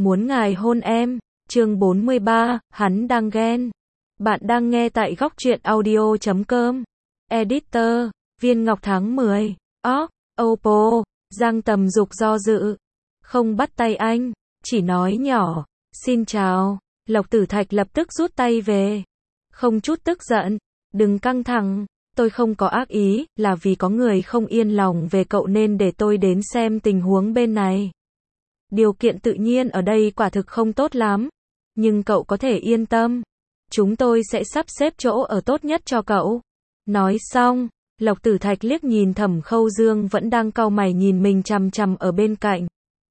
Muốn ngài hôn em. Chương 43, hắn đang ghen. Bạn đang nghe tại góc truyện audio.com. Editor, Viên Ngọc tháng 10. Oppo, Giang Tầm Dục do dự. Không bắt tay anh, chỉ nói nhỏ, xin chào. Lộc Tử Thạch lập tức rút tay về. Không chút tức giận, đừng căng thẳng, tôi không có ác ý, là vì có người không yên lòng về cậu nên để tôi đến xem tình huống bên này. Điều kiện tự nhiên ở đây quả thực không tốt lắm, nhưng cậu có thể yên tâm, chúng tôi sẽ sắp xếp chỗ ở tốt nhất cho cậu. Nói xong, Lộc Tử Thạch liếc nhìn Thẩm Khâu Dương vẫn đang cau mày nhìn mình chằm chằm ở bên cạnh.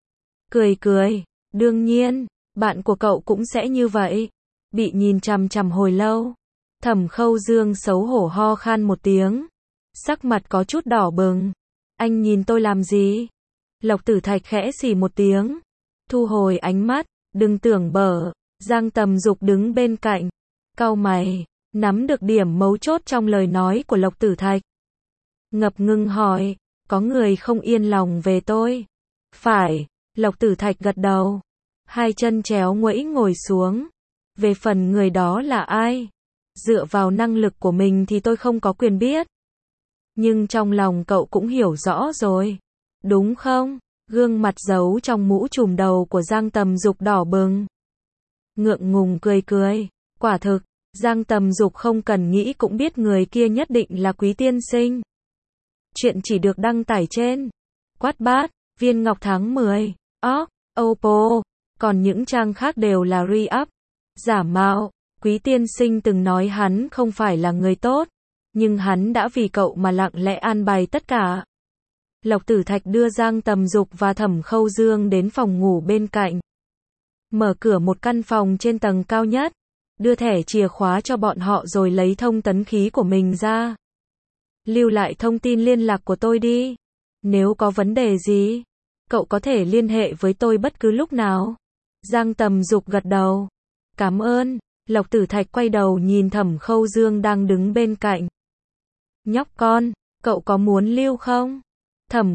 Cười, đương nhiên, bạn của cậu cũng sẽ như vậy. Bị nhìn chằm chằm hồi lâu, Thẩm Khâu Dương xấu hổ ho khan một tiếng, sắc mặt có chút đỏ bừng. Anh nhìn tôi làm gì? Lộc Tử Thạch khẽ xì một tiếng, thu hồi ánh mắt, đừng tưởng bở. Giang Tầm Dục đứng bên cạnh, cau mày, nắm được điểm mấu chốt trong lời nói của Lộc Tử Thạch. Ngập ngừng hỏi, có người không yên lòng về tôi? Phải, Lộc Tử Thạch gật đầu, hai chân chéo nguẫy ngồi xuống. Về phần người đó là ai? Dựa vào năng lực của mình thì tôi không có quyền biết. Nhưng trong lòng cậu cũng hiểu rõ rồi, đúng không? Gương mặt giấu trong mũ trùm đầu của Giang Tầm Dục đỏ bừng. Ngượng ngùng cười, quả thực, Giang Tầm Dục không cần nghĩ cũng biết người kia nhất định là Quý tiên sinh. Chuyện chỉ được đăng tải trên Wattpad, Viên Ngọc tháng 10. Oppo, còn những trang khác đều là re-up, giả mạo. Quý tiên sinh từng nói hắn không phải là người tốt, nhưng hắn đã vì cậu mà lặng lẽ an bài tất cả. Lộc Tử Thạch đưa Giang Tầm Dục và Thẩm Khâu Dương đến phòng ngủ bên cạnh. Mở cửa một căn phòng trên tầng cao nhất, đưa thẻ chìa khóa cho bọn họ rồi lấy thông tấn khí của mình ra. Lưu lại thông tin liên lạc của tôi đi. Nếu có vấn đề gì, cậu có thể liên hệ với tôi bất cứ lúc nào. Giang Tầm Dục gật đầu. Cảm ơn. Lộc Tử Thạch quay đầu nhìn Thẩm Khâu Dương đang đứng bên cạnh. Nhóc con, cậu có muốn lưu không? Thẩm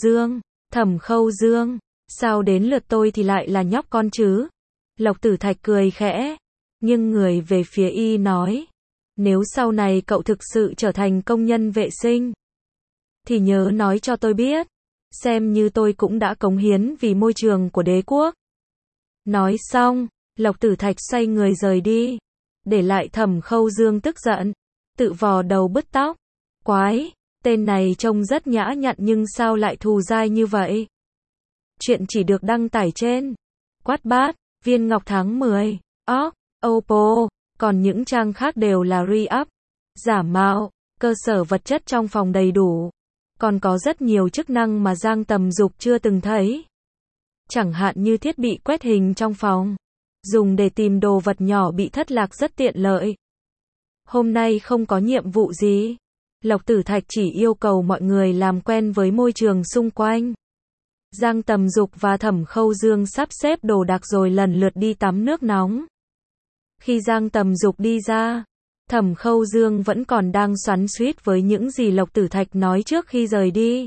Khâu Dương, sao đến lượt tôi thì lại là nhóc con chứ? Lộc Tử Thạch cười khẽ, nhưng người về phía y nói, nếu sau này cậu thực sự trở thành công nhân vệ sinh, thì nhớ nói cho tôi biết, xem như tôi cũng đã cống hiến vì môi trường của đế quốc. Nói xong, Lộc Tử Thạch xoay người rời đi, để lại Thẩm Khâu Dương tức giận, tự vò đầu bứt tóc. Quái, tên này trông rất nhã nhặn nhưng sao lại thù dai như vậy? Chuyện chỉ được đăng tải trên Wattpad, Viên Ngọc tháng 10. Oppo, còn những trang khác đều là re-up, giả mạo. Cơ sở vật chất trong phòng đầy đủ, còn có rất nhiều chức năng mà Giang Tầm Dục chưa từng thấy. Chẳng hạn như thiết bị quét hình trong phòng, dùng để tìm đồ vật nhỏ bị thất lạc rất tiện lợi. Hôm nay không có nhiệm vụ gì, Lộc Tử Thạch chỉ yêu cầu mọi người làm quen với môi trường xung quanh. Giang Tầm Dục và Thẩm Khâu Dương sắp xếp đồ đạc rồi lần lượt đi tắm nước nóng. Khi Giang Tầm Dục đi ra, Thẩm Khâu Dương vẫn còn đang xoắn xuýt với những gì Lộc Tử Thạch nói trước khi rời đi.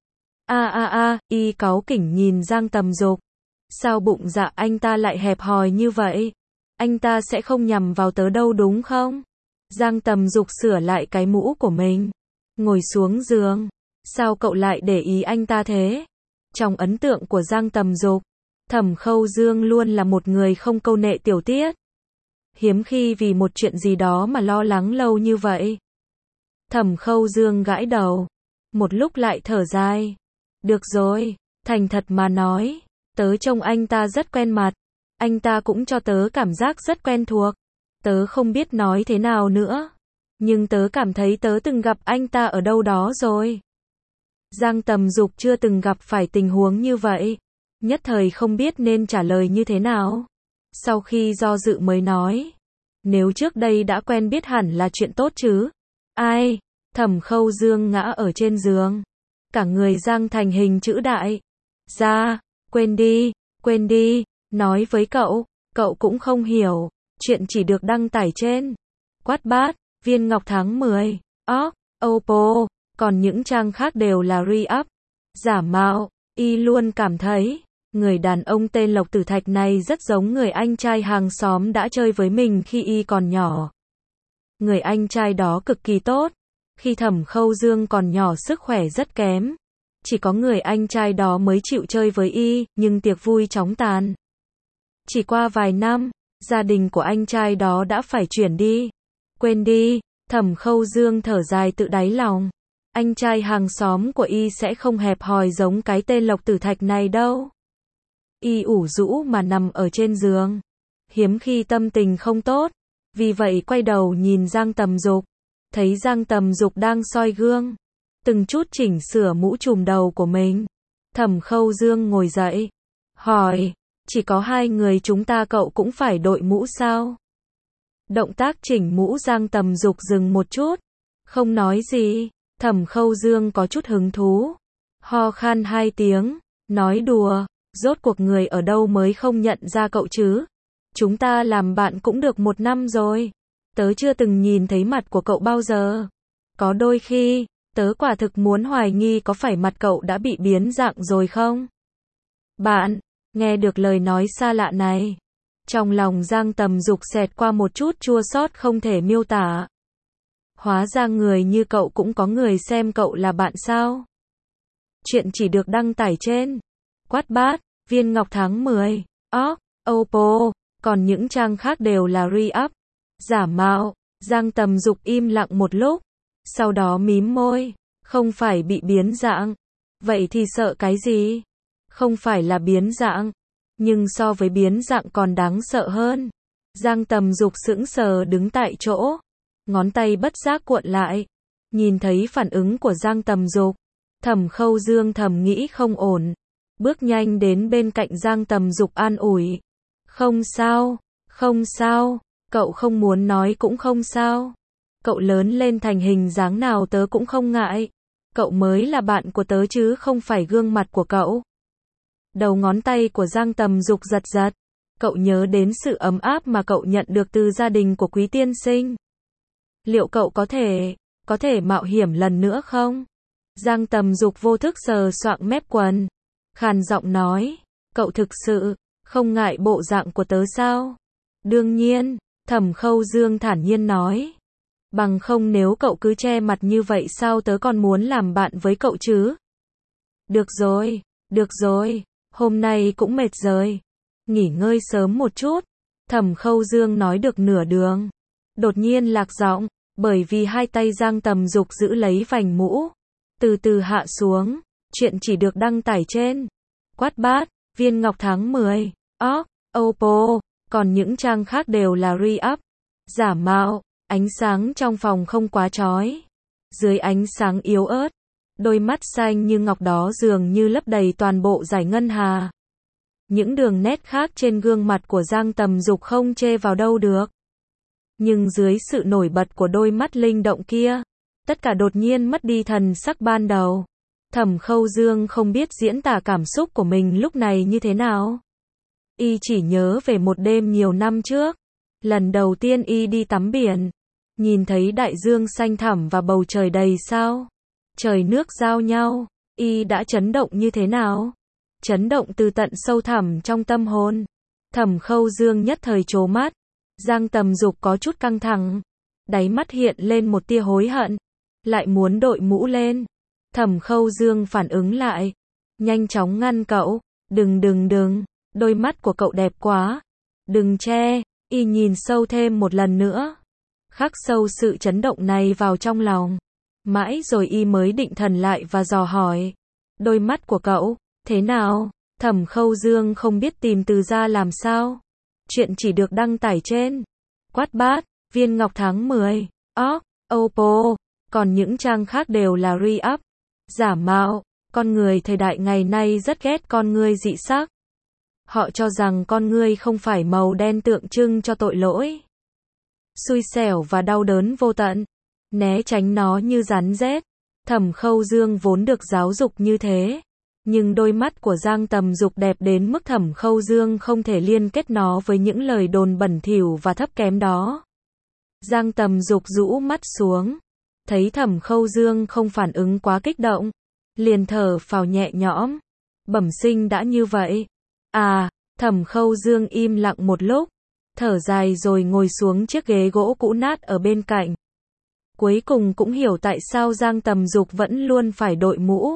Y cáu kỉnh nhìn Giang Tầm Dục. Sao bụng dạ anh ta lại hẹp hòi như vậy? Anh ta sẽ không nhằm vào tớ đâu đúng không? Giang Tầm Dục sửa lại cái mũ của mình, ngồi xuống giường. Sao cậu lại để ý anh ta thế? Trong ấn tượng của Giang Tầm Dục, Thẩm Khâu Dương luôn là một người không câu nệ tiểu tiết. Hiếm khi vì một chuyện gì đó mà lo lắng lâu như vậy. Thẩm Khâu Dương gãi đầu, một lúc lại thở dài. Được rồi, thành thật mà nói, tớ trông anh ta rất quen mặt. Anh ta cũng cho tớ cảm giác rất quen thuộc. Tớ không biết nói thế nào nữa, nhưng tớ cảm thấy tớ từng gặp anh ta ở đâu đó rồi. Giang Tầm Dục chưa từng gặp phải tình huống như vậy, nhất thời không biết nên trả lời như thế nào. Sau khi do dự mới nói, nếu trước đây đã quen biết hẳn là chuyện tốt chứ. Ai? Thẩm Khâu Dương ngã ở trên giường, cả người giang thành hình chữ đại. Ra, quên đi, nói với cậu cũng không hiểu. Chuyện chỉ được đăng tải trên Wattpad, Viên Ngọc tháng 10. Oppo, còn những trang khác đều là re-up, giả mạo. Y luôn cảm thấy Người đàn ông tên Lộc Tử Thạch này rất giống người anh trai hàng xóm đã chơi với mình khi y còn nhỏ. Người anh trai đó cực kỳ tốt. Khi Thẩm Khâu Dương còn nhỏ sức khỏe rất kém. Chỉ có người anh trai đó mới chịu chơi với y, nhưng tiệc vui chóng tàn. Chỉ qua vài năm, gia đình của anh trai đó đã phải chuyển đi. Quên đi, Thẩm Khâu Dương thở dài tự đáy lòng. Anh trai hàng xóm của y sẽ không hẹp hòi giống cái tên Lộc Tử Thạch này đâu. Y ủ rũ mà nằm ở trên giường. Hiếm khi tâm tình không tốt. Vì vậy quay đầu nhìn Giang Tầm Dục. Thấy Giang Tầm Dục đang soi gương. Từng chút chỉnh sửa mũ trùm đầu của mình. Thẩm Khâu Dương ngồi dậy. Hỏi, chỉ có hai người chúng ta cậu cũng phải đội mũ sao? Động tác chỉnh mũ Giang Tầm Dục dừng một chút. Không nói gì. Thẩm Khâu Dương có chút hứng thú. Ho khan 2 tiếng. Nói đùa. Rốt cuộc người ở đâu mới không nhận ra cậu chứ? Chúng ta làm bạn cũng được 1 năm rồi. Tớ chưa từng nhìn thấy mặt của cậu bao giờ. Có đôi khi, tớ quả thực muốn hoài nghi có phải mặt cậu đã bị biến dạng rồi không? Bạn, nghe được lời nói xa lạ này. Trong lòng Giang Tầm Dục xẹt qua một chút chua xót không thể miêu tả. Hóa ra người như cậu cũng có người xem cậu là bạn sao? Chuyện chỉ được đăng tải trên Quát Bát, Viên Ngọc tháng 10, Oppo, còn những trang khác đều là re-up, giả mạo. Giang Tầm Dục im lặng một lúc, sau đó mím môi, không phải bị biến dạng. Vậy thì sợ cái gì? Không phải là biến dạng, nhưng so với biến dạng còn đáng sợ hơn. Giang Tầm Dục sững sờ đứng tại chỗ, ngón tay bất giác cuộn lại. Nhìn thấy phản ứng của Giang Tầm Dục, Thẩm Khâu Dương thầm nghĩ không ổn. Bước nhanh đến bên cạnh Giang Tầm Dục an ủi. Không sao, không sao, cậu không muốn nói cũng không sao. Cậu lớn lên thành hình dáng nào tớ cũng không ngại. Cậu mới là bạn của tớ chứ không phải gương mặt của cậu. Đầu ngón tay của Giang Tầm Dục giật giật. Cậu nhớ đến sự ấm áp mà cậu nhận được từ gia đình của Quý tiên sinh. Liệu cậu có thể mạo hiểm lần nữa không? Giang Tầm Dục vô thức sờ soạng mép quần. Khàn giọng nói, cậu thực sự không ngại bộ dạng của tớ sao? Đương nhiên, Thẩm Khâu Dương thản nhiên nói. Bằng không nếu cậu cứ che mặt như vậy sao tớ còn muốn làm bạn với cậu chứ? Được rồi, hôm nay cũng mệt rồi. Nghỉ ngơi sớm một chút. Thẩm Khâu Dương nói được nửa đường. Đột nhiên lạc giọng, bởi vì hai tay Giang Tầm Dục giữ lấy vành mũ. Từ từ hạ xuống. Chuyện chỉ được đăng tải trên Quát Bát, Viên Ngọc tháng 10, Oppo, còn những trang khác đều là re-up, giả mạo. Ánh sáng trong phòng không quá chói. Dưới ánh sáng yếu ớt, đôi mắt xanh như ngọc đó dường như lấp đầy toàn bộ dải ngân hà. Những đường nét khác trên gương mặt của Giang Tầm Dục không chê vào đâu được. Nhưng dưới sự nổi bật của đôi mắt linh động kia, tất cả đột nhiên mất đi thần sắc ban đầu. Thẩm Khâu Dương không biết diễn tả cảm xúc của mình lúc này như thế nào. Y chỉ nhớ về một đêm nhiều năm trước. Lần đầu tiên y đi tắm biển. Nhìn thấy đại dương xanh thẳm và bầu trời đầy sao. Trời nước giao nhau. Y đã chấn động như thế nào? Chấn động từ tận sâu thẳm trong tâm hồn. Thẩm Khâu Dương nhất thời trố mắt. Giang Tầm Dục có chút căng thẳng. Đáy mắt hiện lên một tia hối hận. Lại muốn đội mũ lên. Thẩm Khâu Dương phản ứng lại. Nhanh chóng ngăn cậu. Đừng. Đôi mắt của cậu đẹp quá. Đừng che. Y nhìn sâu thêm một lần nữa. Khắc sâu sự chấn động này vào trong lòng. Mãi rồi y mới định thần lại và dò hỏi. Đôi mắt của cậu, thế nào? Thẩm Khâu Dương không biết tìm từ ra làm sao. Chuyện chỉ được đăng tải trên Quát Bát, Viên Ngọc tháng 10, Oppo, còn những trang khác đều là re-up, giả mạo. Con người thời đại ngày nay rất ghét con ngươi dị sắc. Họ cho rằng con ngươi không phải màu đen tượng trưng cho tội lỗi, xui xẻo và đau đớn vô tận. Né tránh nó như rắn rết. Thẩm Khâu Dương vốn được giáo dục như thế. Nhưng đôi mắt của Giang Tầm Dục đẹp đến mức Thẩm Khâu Dương không thể liên kết nó với những lời đồn bẩn thỉu và thấp kém đó. Giang Tầm Dục rũ mắt xuống. Thấy Thẩm Khâu Dương không phản ứng quá kích động. Liền thở phào nhẹ nhõm. Bẩm sinh đã như vậy. À, Thẩm Khâu Dương im lặng một lúc, thở dài rồi ngồi xuống chiếc ghế gỗ cũ nát ở bên cạnh. Cuối cùng cũng hiểu tại sao Giang Tầm Dục vẫn luôn phải đội mũ.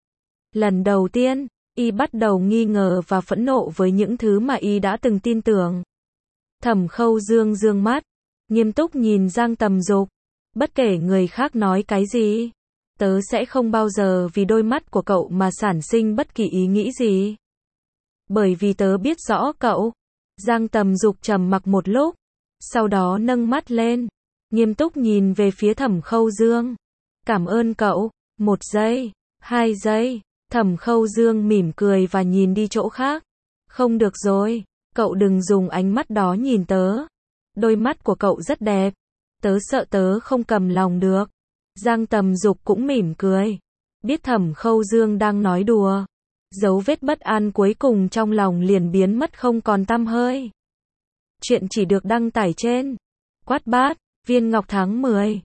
Lần đầu tiên, y bắt đầu nghi ngờ và phẫn nộ với những thứ mà y đã từng tin tưởng. Thẩm Khâu Dương dương mắt, nghiêm túc nhìn Giang Tầm Dục. Bất kể người khác nói cái gì, tớ sẽ không bao giờ vì đôi mắt của cậu mà sản sinh bất kỳ ý nghĩ gì. Bởi vì tớ biết rõ cậu. Giang Tầm Dục trầm mặc một lúc, sau đó nâng mắt lên, nghiêm túc nhìn về phía Thẩm Khâu Dương. Cảm ơn cậu. 1 giây, 2 giây, Thẩm Khâu Dương mỉm cười và nhìn đi chỗ khác. Không được rồi, cậu đừng dùng ánh mắt đó nhìn tớ. Đôi mắt của cậu rất đẹp. Tớ sợ tớ không cầm lòng được. Giang Tầm Dục cũng mỉm cười. Biết Thẩm Khâu Dương đang nói đùa. Dấu vết bất an cuối cùng trong lòng liền biến mất không còn tăm hơi. Chuyện chỉ được đăng tải trên Wattpad, Viên Ngọc tháng 10,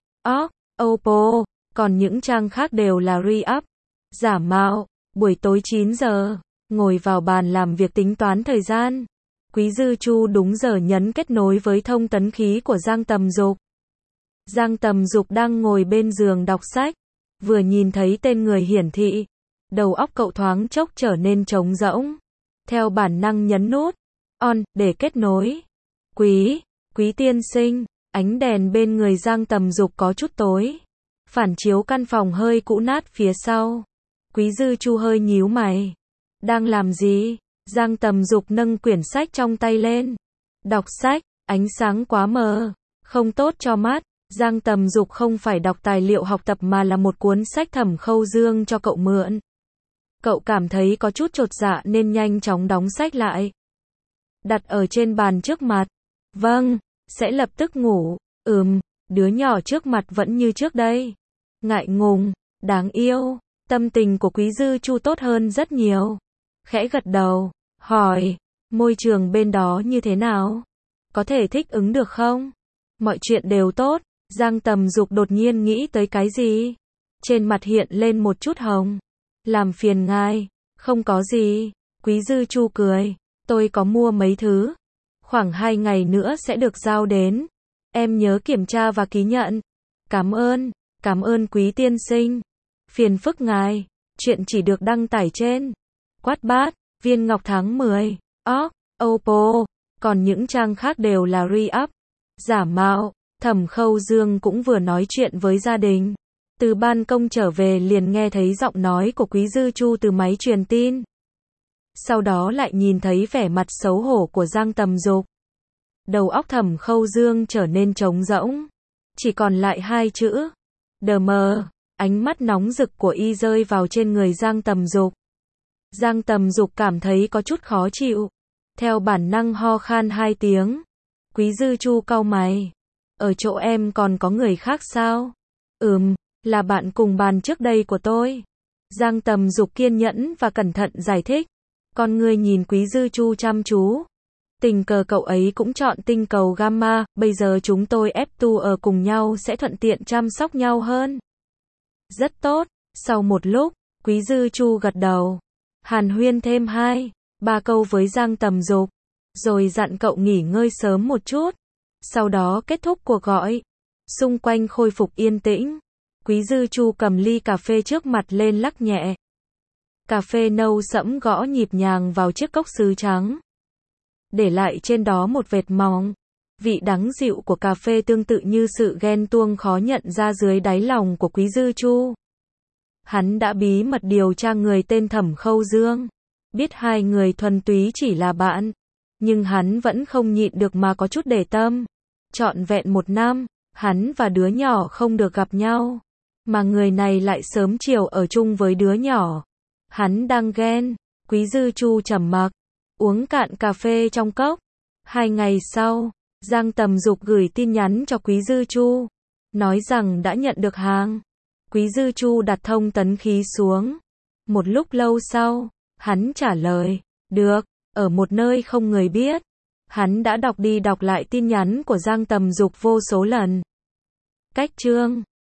Oppo, còn những trang khác đều là re-up, giả mạo. Buổi tối 9 giờ, ngồi vào bàn làm việc tính toán thời gian. Quý Dư Chu đúng giờ nhấn kết nối với thông tấn khí của Giang Tầm Dục. Giang Tầm Dục đang ngồi bên giường đọc sách, vừa nhìn thấy tên người hiển thị, đầu óc cậu thoáng chốc trở nên trống rỗng. Theo bản năng nhấn nút on để kết nối. Quý tiên sinh, ánh đèn bên người Giang Tầm Dục có chút tối, phản chiếu căn phòng hơi cũ nát phía sau. Quý Dư Chu hơi nhíu mày. Đang làm gì? Giang Tầm Dục nâng quyển sách trong tay lên. Đọc sách, ánh sáng quá mờ, không tốt cho mắt. Giang Tầm Dục không phải đọc tài liệu học tập mà là một cuốn sách Thẩm Khâu Dương cho cậu mượn. Cậu cảm thấy có chút chột dạ nên nhanh chóng đóng sách lại. Đặt ở trên bàn trước mặt. Vâng, sẽ lập tức ngủ. Đứa nhỏ trước mặt vẫn như trước đây. Ngại ngùng, đáng yêu. Tâm tình của Quý Dư Chu tốt hơn rất nhiều. Khẽ gật đầu, hỏi, môi trường bên đó như thế nào? Có thể thích ứng được không? Mọi chuyện đều tốt. Giang Tầm Dục đột nhiên nghĩ tới cái gì? Trên mặt hiện lên một chút hồng. Làm phiền ngài. Không có gì. Quý Dư Chu cười. Tôi có mua mấy thứ. Khoảng 2 ngày nữa sẽ được giao đến. Em nhớ kiểm tra và ký nhận. Cảm ơn quý tiên sinh. Phiền phức ngài. Chuyện chỉ được đăng tải trên Wattpad, Viên Ngọc tháng 10, Oppo, còn những trang khác đều là re-up, giả mạo. Thẩm Khâu Dương cũng vừa nói chuyện với gia đình. Từ ban công trở về liền nghe thấy giọng nói của Quý Dư Chu từ máy truyền tin. Sau đó lại nhìn thấy vẻ mặt xấu hổ của Giang Tầm Dục. Đầu óc Thẩm Khâu Dương trở nên trống rỗng. Chỉ còn lại 2 chữ. Đờ mờ. Ánh mắt nóng rực của y rơi vào trên người Giang Tầm Dục. Giang Tầm Dục cảm thấy có chút khó chịu. Theo bản năng ho khan 2 tiếng. Quý Dư Chu cau mày. Ở chỗ em còn có người khác sao? Là bạn cùng bàn trước đây của tôi. Giang Tầm Dục kiên nhẫn và cẩn thận giải thích. Con người nhìn Quý Dư Chu chăm chú. Tình cờ cậu ấy cũng chọn tinh cầu Gamma, bây giờ chúng tôi F2 ở cùng nhau sẽ thuận tiện chăm sóc nhau hơn. Rất tốt. Sau một lúc, Quý Dư Chu gật đầu. Hàn huyên thêm 2-3 câu với Giang Tầm Dục, rồi dặn cậu nghỉ ngơi sớm một chút. Sau đó kết thúc cuộc gọi. Xung quanh khôi phục yên tĩnh. Quý Dư Chu cầm ly cà phê trước mặt lên lắc nhẹ. Cà phê nâu sẫm gõ nhịp nhàng vào chiếc cốc sứ trắng, để lại trên đó một vệt mỏng. Vị đắng dịu của cà phê tương tự như sự ghen tuông khó nhận ra dưới đáy lòng của Quý Dư Chu. Hắn đã bí mật điều tra người tên Thẩm Khâu Dương. Biết 2 người thuần túy chỉ là bạn. Nhưng hắn vẫn không nhịn được mà có chút để tâm. Trọn vẹn 1 năm, hắn và đứa nhỏ không được gặp nhau. Mà người này lại sớm chiều ở chung với đứa nhỏ. Hắn đang ghen. Quý Dư Chu trầm mặc, uống cạn cà phê trong cốc. 2 ngày sau, Giang Tầm Dục gửi tin nhắn cho Quý Dư Chu, nói rằng đã nhận được hàng. Quý Dư Chu đặt thông tấn khí xuống. Một lúc lâu sau, hắn trả lời, được, ở một nơi không người biết. Hắn đã đọc đi đọc lại tin nhắn của Giang Tầm Dục vô số lần. Cách chương